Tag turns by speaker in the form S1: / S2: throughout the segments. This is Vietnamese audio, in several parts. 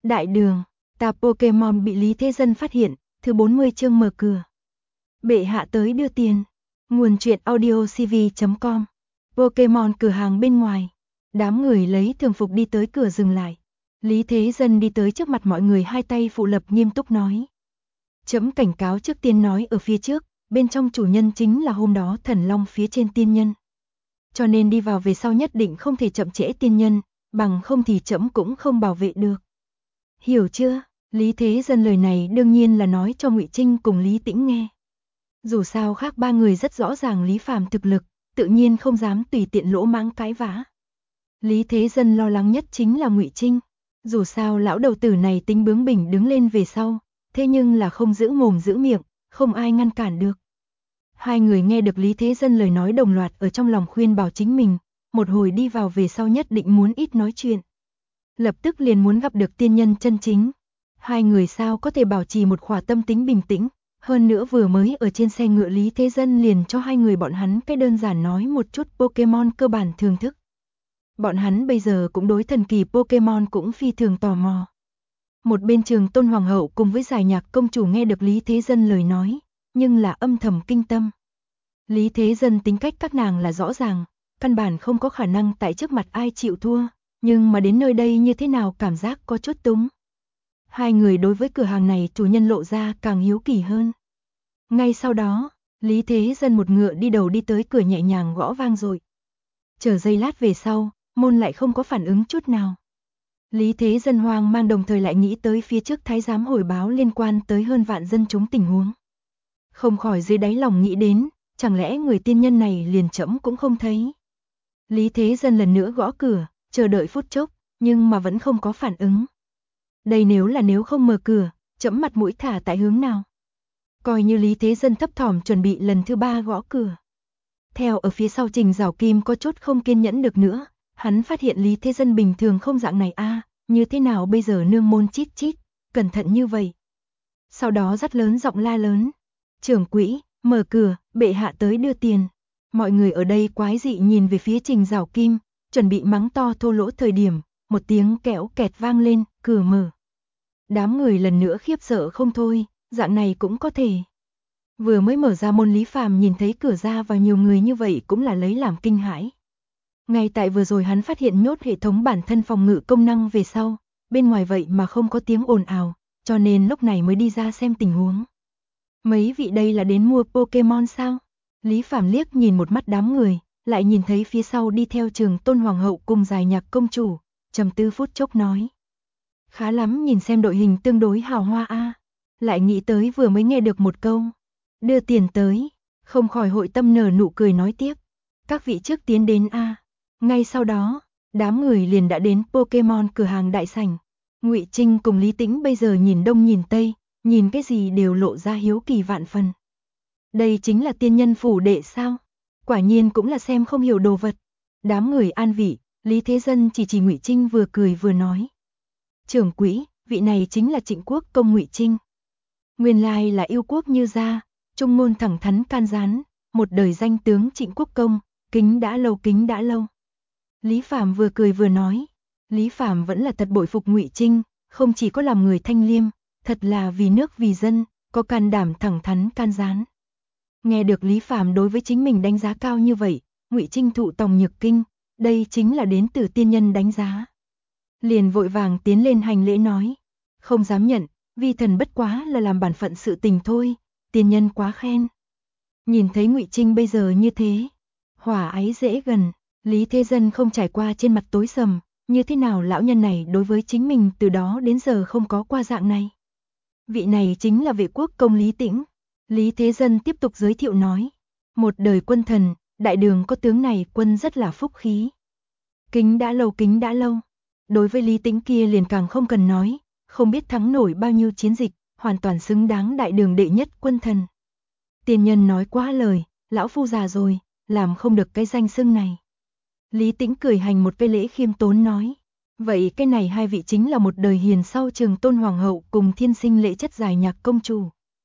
S1: Đại đường, ta Pokemon bị Lý Thế Dân phát hiện, thứ 40 chương mở cửa. Bệ hạ tới đưa tiền. Nguồn truyện audio cv.com. Pokemon cửa hàng bên ngoài. Đám người lấy thường phục đi tới cửa dừng lại. Lý Thế Dân đi tới trước mặt mọi người, hai tay phụ lập nghiêm túc nói. Trẫm cảnh cáo trước tiên nói ở phía trước, bên trong chủ nhân chính là hôm đó thần long phía trên tiên nhân. Cho nên đi vào về sau nhất định không thể chậm trễ tiên nhân, bằng không thì trẫm cũng không bảo vệ được. Hiểu chưa? Lý Thế Dân lời này đương nhiên là nói cho Ngụy Trinh cùng Lý Tĩnh nghe. Dù sao khác ba người rất rõ ràng Lý Phàm thực lực, tự nhiên không dám tùy tiện lỗ mãng cãi vã. Lý Thế Dân lo lắng nhất chính là Ngụy Trinh. Dù sao lão đầu tử này tính bướng bỉnh đứng lên về sau, thế nhưng là không giữ mồm giữ miệng, không ai ngăn cản được. Hai người nghe được Lý Thế Dân lời nói đồng loạt ở trong lòng khuyên bảo chính mình, một hồi đi vào về sau nhất định muốn ít nói chuyện. Lập tức liền muốn gặp được tiên nhân chân chính. Hai người sao có thể bảo trì một khỏa tâm tính bình tĩnh, hơn nữa vừa mới ở trên xe ngựa Lý Thế Dân liền cho hai người bọn hắn cái đơn giản nói một chút Pokemon cơ bản thưởng thức. Bọn hắn bây giờ cũng đối thần kỳ Pokemon cũng phi thường tò mò. Một bên Trường Tôn Hoàng hậu cùng với Giải Nhạc công chủ nghe được Lý Thế Dân lời nói, nhưng là âm thầm kinh tâm. Lý Thế Dân tính cách các nàng là rõ ràng, căn bản không có khả năng tại trước mặt ai chịu thua, nhưng mà đến nơi đây như thế nào cảm giác có chút túng. Hai người đối với cửa hàng này chủ nhân lộ ra càng hiếu kỳ hơn. Ngay sau đó, Lý Thế Dân một ngựa đi đầu đi tới cửa nhẹ nhàng gõ vang rồi. Chờ giây lát về sau, môn lại không có phản ứng chút nào. Lý Thế Dân hoang mang đồng thời lại nghĩ tới phía trước thái giám hồi báo liên quan tới hơn vạn dân chúng tình huống. Không khỏi dưới đáy lòng nghĩ đến, chẳng lẽ người tiên nhân này liền trẫm cũng không thấy. Lý Thế Dân lần nữa gõ cửa, chờ đợi phút chốc, nhưng mà vẫn không có phản ứng. Đây nếu không mở cửa, trẫm mặt mũi thả tại hướng nào. Coi như Lý Thế Dân thấp thỏm chuẩn bị lần thứ 3 gõ cửa. Theo ở phía sau Trình Giảo Kim có chút không kiên nhẫn được nữa, hắn phát hiện Lý Thế Dân bình thường không dạng này a, như thế nào bây giờ nương môn chít chít, cẩn thận như vậy. Sau đó rất lớn giọng la lớn, trưởng quỹ, mở cửa, bệ hạ tới đưa tiền. Mọi người ở đây quái dị nhìn về phía Trình Giảo Kim, chuẩn bị mắng to thô lỗ thời điểm, một tiếng kẽo kẹt vang lên, cửa mở. Đám người lần nữa khiếp sợ không thôi, dạng này cũng có thể. Vừa mới mở ra môn Lý Phàm nhìn thấy cửa ra vào nhiều người như vậy cũng là lấy làm kinh hãi. Ngay tại vừa rồi hắn phát hiện nhốt hệ thống bản thân phòng ngự công năng về sau, bên ngoài vậy mà không có tiếng ồn ào, cho nên lúc này mới đi ra xem tình huống. Mấy vị đây là đến mua Pokemon sao? Lý Phàm liếc nhìn một mắt đám người, lại nhìn thấy phía sau đi theo Trường Tôn Hoàng hậu cùng Giải Nhạc công chủ, trầm tư phút chốc nói. Khá lắm, nhìn xem đội hình tương đối hào hoa a. Lại nghĩ tới vừa mới nghe được một câu, đưa tiền tới, không khỏi hội tâm nở nụ cười nói tiếp. Các vị trước tiến đến a. Ngay sau đó, đám người liền đã đến Pokemon cửa hàng đại sảnh. Ngụy Trinh cùng Lý Tĩnh bây giờ nhìn đông nhìn tây, nhìn cái gì đều lộ ra hiếu kỳ vạn phần. Đây chính là tiên nhân phủ đệ sao? Quả nhiên cũng là xem không hiểu đồ vật. Đám người an vị, Lý Thế Dân chỉ Ngụy Trinh vừa cười vừa nói. Trưởng quỹ, vị này chính là Trịnh Quốc công Ngụy Trinh. Nguyên lai là yêu quốc như gia, trung ngôn thẳng thắn can gián, một đời danh tướng Trịnh Quốc công, kính đã lâu kính đã lâu. Lý Phàm vừa cười vừa nói, Lý Phàm vẫn là thật bội phục Ngụy Trinh, không chỉ có làm người thanh liêm, thật là vì nước vì dân, có can đảm thẳng thắn can gián. Nghe được Lý Phàm đối với chính mình đánh giá cao như vậy, Ngụy Trinh thụ tòng nhược kinh, đây chính là đến từ tiên nhân đánh giá. Liền vội vàng tiến lên hành lễ nói, không dám nhận, vi thần bất quá là làm bản phận sự tình thôi, tiên nhân quá khen. Nhìn thấy Ngụy Trinh bây giờ như thế, hòa ái dễ gần, Lý Thế Dân không trải qua trên mặt tối sầm, như thế nào lão nhân này đối với chính mình từ đó đến giờ không có qua dạng này. Vị này chính là Vệ quốc công Lý Tĩnh. Lý Thế Dân tiếp tục giới thiệu nói, một đời quân thần, đại đường có tướng này quân rất là phúc khí. Kính đã lâu kính đã lâu. Đối với Lý Tĩnh kia liền càng không cần nói, không biết thắng nổi bao nhiêu chiến dịch, hoàn toàn xứng đáng đại đường đệ nhất quân thần. Tiên nhân nói quá lời, lão phu già rồi, làm không được cái danh xưng này. Lý Tĩnh cười hành một cái lễ khiêm tốn nói, vậy cái này hai vị chính là một đời hiền sau Trường Tôn Hoàng hậu cùng thiên sinh lễ chất Giải Nhạc công chủ.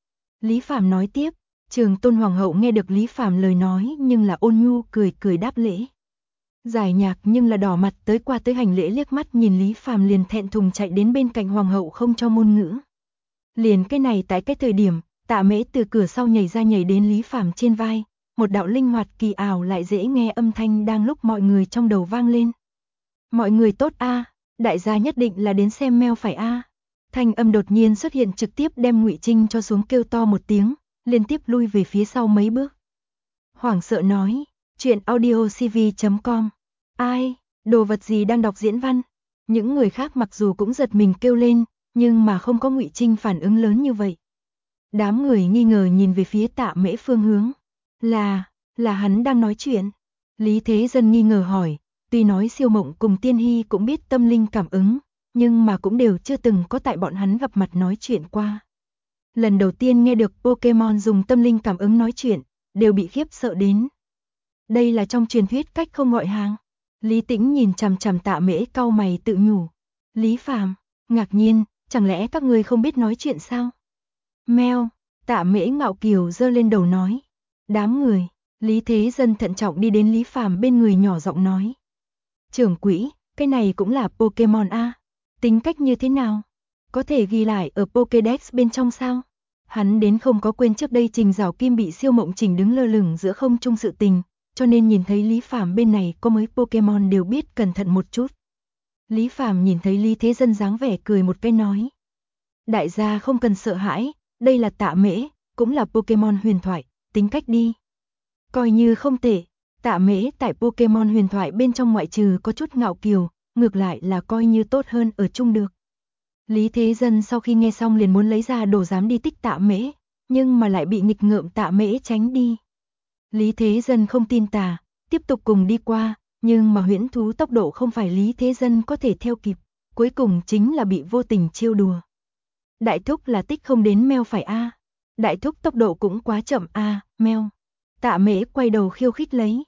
S1: Lý Phàm nói tiếp, Trường Tôn Hoàng hậu nghe được Lý Phàm lời nói nhưng là ôn nhu cười cười đáp lễ. Giải nhạc nhưng là đỏ mặt tới qua tới hành lễ liếc mắt nhìn Lý Phàm liền thẹn thùng chạy đến bên cạnh hoàng hậu không cho ngôn ngữ. Liền cái này tại cái thời điểm, Tạ Mễ từ cửa sau nhảy ra nhảy đến Lý Phàm trên vai, một đạo linh hoạt kỳ ảo lại dễ nghe âm thanh đang lúc mọi người trong đầu vang lên. Mọi người tốt a, đại gia nhất định là đến xem Mèo phải a. Thanh âm đột nhiên xuất hiện trực tiếp đem Ngụy Trinh cho xuống kêu to một tiếng, liên tiếp lui về phía sau mấy bước. Hoảng sợ nói, chuyện audiocv.com. Ai, đồ vật gì đang đọc diễn văn? Những người khác mặc dù cũng giật mình kêu lên, nhưng mà không có Ngụy Trinh phản ứng lớn như vậy. Đám người nghi ngờ nhìn về phía Tạ Mễ phương hướng. Là hắn đang nói chuyện. Lý Thế Dân nghi ngờ hỏi, tuy nói Siêu Mộng cùng Tiên Hy cũng biết tâm linh cảm ứng, nhưng mà cũng đều chưa từng có tại bọn hắn gặp mặt nói chuyện qua. Lần đầu tiên nghe được Pokemon dùng tâm linh cảm ứng nói chuyện, đều bị khiếp sợ đến. Đây là trong truyền thuyết cách không gọi hàng. Lý Tĩnh nhìn chằm chằm Tạ Mễ cau mày tự nhủ. Lý Phàm, ngạc nhiên, chẳng lẽ các ngươi không biết nói chuyện sao? Mèo, Tạ Mễ ngạo kiều giơ lên đầu nói. Đám người, Lý Thế Dân thận trọng đi đến Lý Phàm bên người nhỏ giọng nói. Trưởng quỹ, cái này cũng là Pokemon a. Tính cách như thế nào? Có thể ghi lại ở Pokédex bên trong sao? Hắn đến không có quên trước đây Trình Giảo Kim bị Siêu Mộng Trình đứng lơ lửng giữa không trung sự tình, cho nên nhìn thấy Lý Phàm bên này có mới Pokemon đều biết cẩn thận một chút. Lý Phàm nhìn thấy Lý Thế Dân dáng vẻ cười một cái nói. Đại gia không cần sợ hãi, đây là Tạ Mễ, cũng là Pokemon huyền thoại, tính cách đi. Coi như không tệ, Tạ Mễ tại Pokemon huyền thoại bên trong ngoại trừ có chút ngạo kiều, ngược lại là coi như tốt hơn ở chung được. Lý Thế Dân sau khi nghe xong liền muốn lấy ra đồ dám đi tích Tạ Mễ, nhưng mà lại bị nghịch ngợm Tạ Mễ tránh đi. Lý Thế Dân không tin tà, tiếp tục cùng đi qua, nhưng mà huyễn thú tốc độ không phải Lý Thế Dân có thể theo kịp, cuối cùng chính là bị vô tình trêu đùa. Đại thúc là tích không đến Mèo phải a. Đại thúc tốc độ cũng quá chậm a, Mèo. Tạ Mễ quay đầu khiêu khích lấy.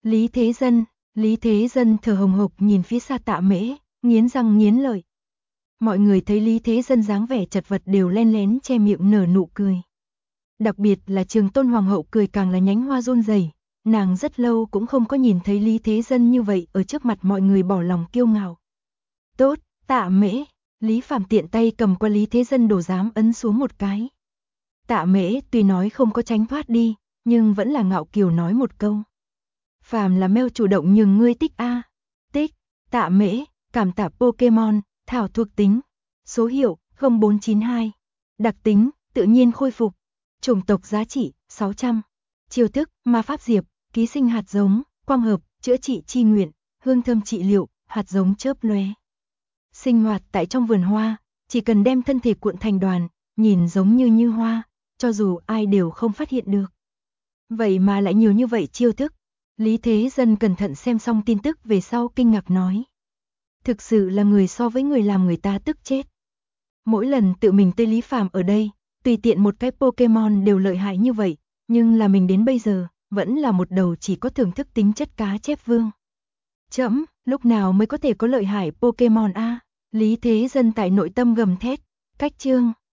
S1: Lý Thế Dân thở hồng hộc nhìn phía xa Tạ Mễ, nghiến răng nghiến lợi. Mọi người thấy Lý Thế Dân dáng vẻ chật vật đều len lén che miệng nở nụ cười. Đặc biệt là Trường Tôn Hoàng hậu cười càng là nhánh hoa run rẩy, nàng rất lâu cũng không có nhìn thấy Lý Thế Dân như vậy ở trước mặt mọi người bỏ lòng kiêu ngạo. Tốt, Tạ Mễ, Lý Phàm tiện tay cầm qua Lý Thế Dân đồ giám ấn xuống một cái. Tạ Mễ tuy nói không có tránh thoát đi, nhưng vẫn là ngạo kiều nói một câu. Phàm là Mèo chủ động nhường ngươi tích a. Tích, Tạ Mễ, cảm tạ Pokemon, thảo thuộc tính, số hiệu 0492, đặc tính, tự nhiên khôi phục, chủng tộc giá trị 600, chiêu thức, ma pháp diệp, ký sinh hạt giống, quang hợp, chữa trị chi nguyện, hương thơm trị liệu, hạt giống chớp lóe. Sinh hoạt tại trong vườn hoa, chỉ cần đem thân thể cuộn thành đoàn, nhìn giống như hoa, cho dù ai đều không phát hiện được. Vậy mà lại nhiều như vậy chiêu thức. Lý Thế Dân cẩn thận xem xong tin tức về sau kinh ngạc nói. Thực sự là người so với người làm người ta tức chết. Mỗi lần tự mình tới Lý Phàm ở đây, tùy tiện một cái Pokemon đều lợi hại như vậy, nhưng là mình đến bây giờ, vẫn là một đầu chỉ có thưởng thức tính chất cá chép vương. Chấm, lúc nào mới có thể có lợi hại Pokemon a? Lý Thế Dân tại nội tâm gầm thét, cách chương.